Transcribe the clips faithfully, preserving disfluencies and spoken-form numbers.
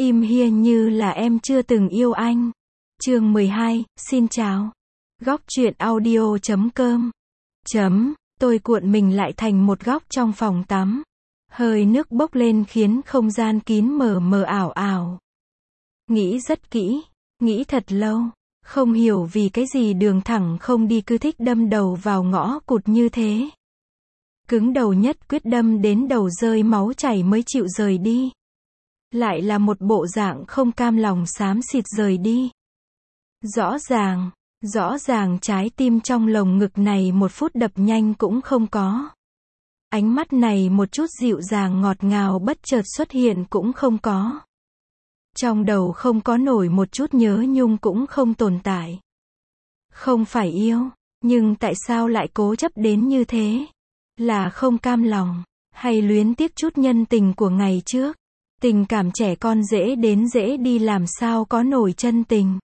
Im hiên như là em chưa từng yêu anh. Chương mười hai, xin chào. Góc truyện audio chấm com. Chấm, tôi cuộn mình lại thành một góc trong phòng tắm. Hơi nước bốc lên khiến không gian kín mờ mờ ảo ảo. Nghĩ rất kỹ, nghĩ thật lâu, không hiểu vì cái gì đường thẳng không đi cứ thích đâm đầu vào ngõ cụt như thế. Cứng đầu nhất quyết đâm đến đầu rơi máu chảy mới chịu rời đi. Lại là một bộ dạng không cam lòng xám xịt rời đi. Rõ ràng, rõ ràng trái tim trong lồng ngực này một phút đập nhanh cũng không có. Ánh mắt này một chút dịu dàng ngọt ngào bất chợt xuất hiện cũng không có. Trong đầu không có nổi một chút nhớ nhung cũng không tồn tại. Không phải yêu, nhưng tại sao lại cố chấp đến như thế? Là không cam lòng, hay luyến tiếc chút nhân tình của ngày trước? Tình cảm trẻ con dễ đến dễ đi làm sao có nổi chân tình.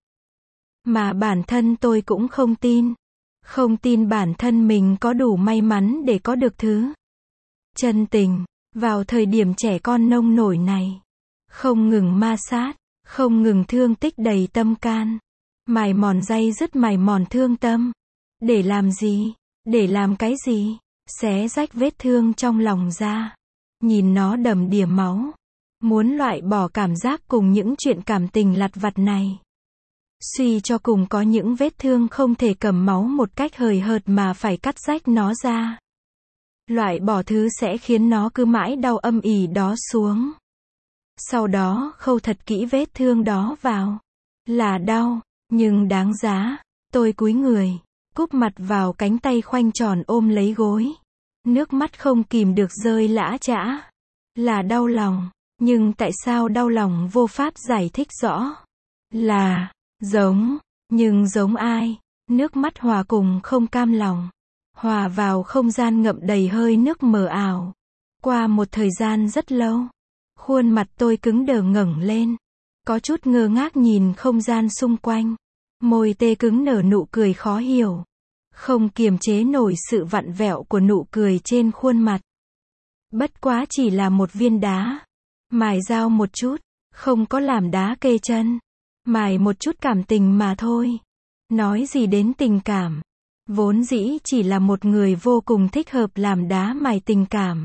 Mà bản thân tôi cũng không tin. Không tin bản thân mình có đủ may mắn để có được thứ chân tình, vào thời điểm trẻ con nông nổi này. Không ngừng ma sát, không ngừng thương tích đầy tâm can. Mài mòn day dứt mài mòn thương tâm. Để làm gì? Để làm cái gì? Xé rách vết thương trong lòng ra. Nhìn nó đầm đìa máu. Muốn loại bỏ cảm giác cùng những chuyện cảm tình lặt vặt này. Suy cho cùng có những vết thương không thể cầm máu một cách hời hợt mà phải cắt rách nó ra. Loại bỏ thứ sẽ khiến nó cứ mãi đau âm ỉ đó xuống. Sau đó khâu thật kỹ vết thương đó vào. Là đau, nhưng đáng giá. Tôi cúi người, cúp mặt vào cánh tay khoanh tròn ôm lấy gối. Nước mắt không kìm được rơi lã chã. Là đau lòng, nhưng tại sao đau lòng vô pháp giải thích rõ. Là giống, nhưng giống ai? Nước mắt hòa cùng không cam lòng. Hòa vào không gian ngậm đầy hơi nước mờ ảo. Qua một thời gian rất lâu, khuôn mặt tôi cứng đờ ngẩng lên. Có chút ngơ ngác nhìn không gian xung quanh. Môi tê cứng nở nụ cười khó hiểu. Không kiềm chế nổi sự vặn vẹo của nụ cười trên khuôn mặt. Bất quá chỉ là một viên đá. Mài dao một chút, không có làm đá kê chân. Mài một chút cảm tình mà thôi. Nói gì đến tình cảm. Vốn dĩ chỉ là một người vô cùng thích hợp làm đá mài tình cảm.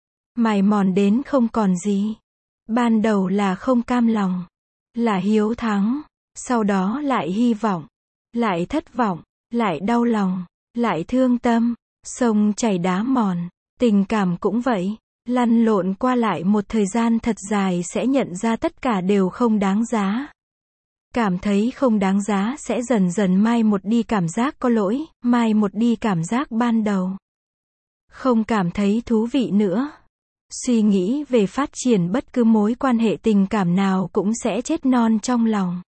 Mài mòn đến không còn gì. Ban đầu là không cam lòng. Là hiếu thắng. Sau đó lại hy vọng. Lại thất vọng. Lại đau lòng. Lại thương tâm. Sông chảy đá mòn. Tình cảm cũng vậy. Lăn lộn qua lại một thời gian thật dài sẽ nhận ra tất cả đều không đáng giá. Cảm thấy không đáng giá sẽ dần dần mai một đi cảm giác có lỗi, mai một đi cảm giác ban đầu. Không cảm thấy thú vị nữa. Suy nghĩ về phát triển bất cứ mối quan hệ tình cảm nào cũng sẽ chết non trong lòng.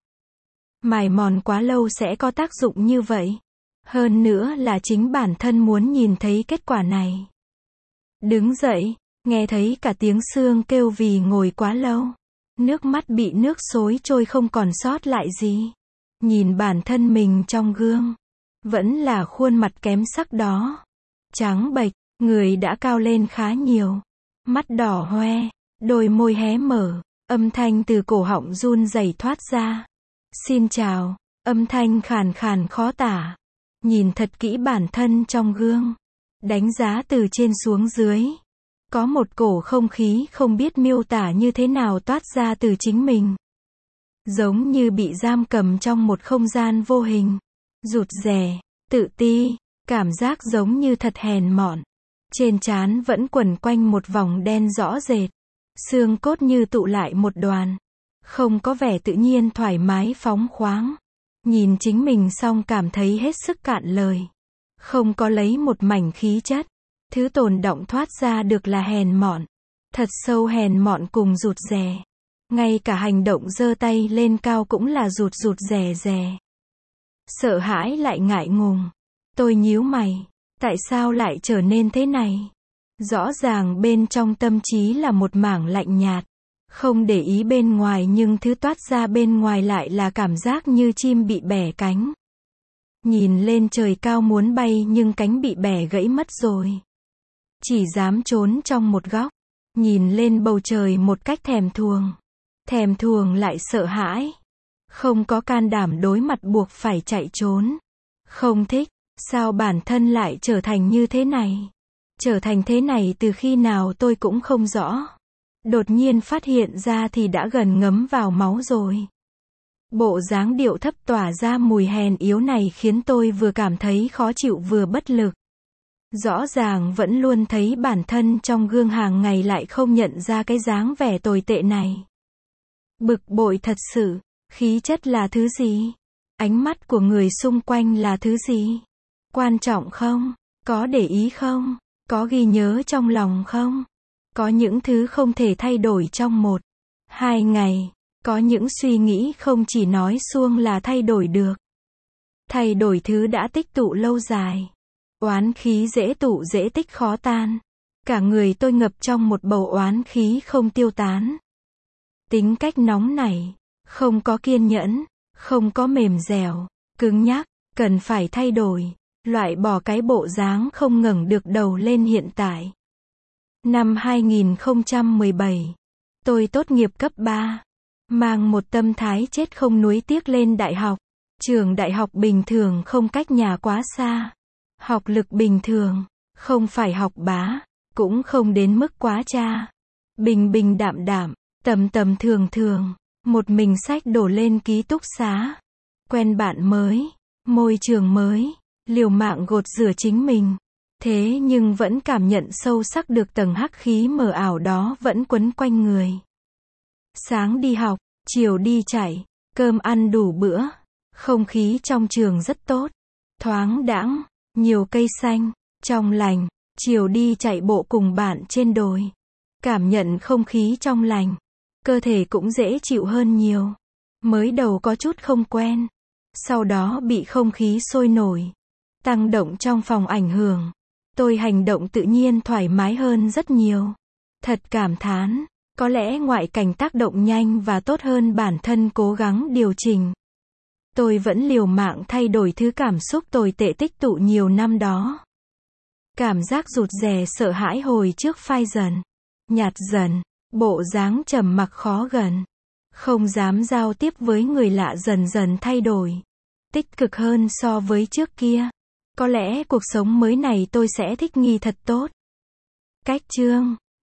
Mài mòn quá lâu sẽ có tác dụng như vậy. Hơn nữa là chính bản thân muốn nhìn thấy kết quả này. Đứng dậy, nghe thấy cả tiếng xương kêu vì ngồi quá lâu. Nước mắt bị nước xối trôi không còn sót lại gì. Nhìn bản thân mình trong gương. Vẫn là khuôn mặt kém sắc đó. Trắng bệch, người đã cao lên khá nhiều. Mắt đỏ hoe, đôi môi hé mở. Âm thanh từ cổ họng run rẩy thoát ra. Xin chào, âm thanh khàn khàn khó tả. Nhìn thật kỹ bản thân trong gương. Đánh giá từ trên xuống dưới. Có một cổ không khí không biết miêu tả như thế nào toát ra từ chính mình. Giống như bị giam cầm trong một không gian vô hình. Rụt rè, tự ti, cảm giác giống như thật hèn mọn. Trên trán vẫn quẩn quanh một vòng đen rõ rệt. Xương cốt như tụ lại một đoàn. Không có vẻ tự nhiên thoải mái phóng khoáng. Nhìn chính mình xong cảm thấy hết sức cạn lời. Không có lấy một mảnh khí chất. Thứ tồn đọng thoát ra được là hèn mọn. Thật sâu hèn mọn cùng rụt rè. Ngay cả hành động giơ tay lên cao cũng là rụt rụt rè rè. Sợ hãi lại ngại ngùng. Tôi nhíu mày. Tại sao lại trở nên thế này? Rõ ràng bên trong tâm trí là một mảng lạnh nhạt. Không để ý bên ngoài nhưng thứ toát ra bên ngoài lại là cảm giác như chim bị bẻ cánh. Nhìn lên trời cao muốn bay nhưng cánh bị bẻ gãy mất rồi. Chỉ dám trốn trong một góc. Nhìn lên bầu trời một cách thèm thuồng. thèm thuồng lại sợ hãi. Không có can đảm đối mặt buộc phải chạy trốn. Không thích, sao bản thân lại trở thành như thế này? Trở thành thế này từ khi nào tôi cũng không rõ. Đột nhiên phát hiện ra thì đã gần ngấm vào máu rồi. Bộ dáng điệu thấp tỏa ra mùi hèn yếu này khiến tôi vừa cảm thấy khó chịu vừa bất lực. Rõ ràng vẫn luôn thấy bản thân trong gương hàng ngày lại không nhận ra cái dáng vẻ tồi tệ này. Bực bội thật sự, khí chất là thứ gì? Ánh mắt của người xung quanh là thứ gì? Quan trọng không? Có để ý không? Có ghi nhớ trong lòng không? Có những thứ không thể thay đổi trong một, hai ngày. Có những suy nghĩ không chỉ nói suông là thay đổi được. Thay đổi thứ đã tích tụ lâu dài. Oán khí dễ tụ dễ tích khó tan. Cả người tôi ngập trong một bầu oán khí không tiêu tán. Tính cách nóng nảy, không có kiên nhẫn, không có mềm dẻo, cứng nhắc, cần phải thay đổi, loại bỏ cái bộ dáng không ngẩng được đầu lên hiện tại. Năm hai nghìn không trăm mười bảy, tôi tốt nghiệp cấp ba, mang một tâm thái chết không nuối tiếc lên đại học. Trường đại học bình thường không cách nhà quá xa. Học lực bình thường, không phải học bá, cũng không đến mức quá cha. Bình bình đạm đạm, tầm tầm thường thường, một mình xách đổ lên ký túc xá. Quen bạn mới, môi trường mới, liều mạng gột rửa chính mình. Thế nhưng vẫn cảm nhận sâu sắc được tầng hắc khí mờ ảo đó vẫn quấn quanh người. Sáng đi học, chiều đi chạy, cơm ăn đủ bữa. Không khí trong trường rất tốt, thoáng đãng, nhiều cây xanh, trong lành. Chiều đi chạy bộ cùng bạn trên đồi. Cảm nhận không khí trong lành. Cơ thể cũng dễ chịu hơn nhiều. Mới đầu có chút không quen. Sau đó bị không khí sôi nổi, tăng động trong phòng ảnh hưởng. Tôi hành động tự nhiên thoải mái hơn rất nhiều. Thật cảm thán, có lẽ ngoại cảnh tác động nhanh và tốt hơn bản thân cố gắng điều chỉnh. Tôi vẫn liều mạng thay đổi thứ cảm xúc tồi tệ tích tụ nhiều năm đó. Cảm giác rụt rè sợ hãi hồi trước phai dần, nhạt dần, bộ dáng trầm mặc khó gần. Không dám giao tiếp với người lạ dần dần thay đổi. Tích cực hơn so với trước kia. Có lẽ cuộc sống mới này tôi sẽ thích nghi thật tốt. Cách chương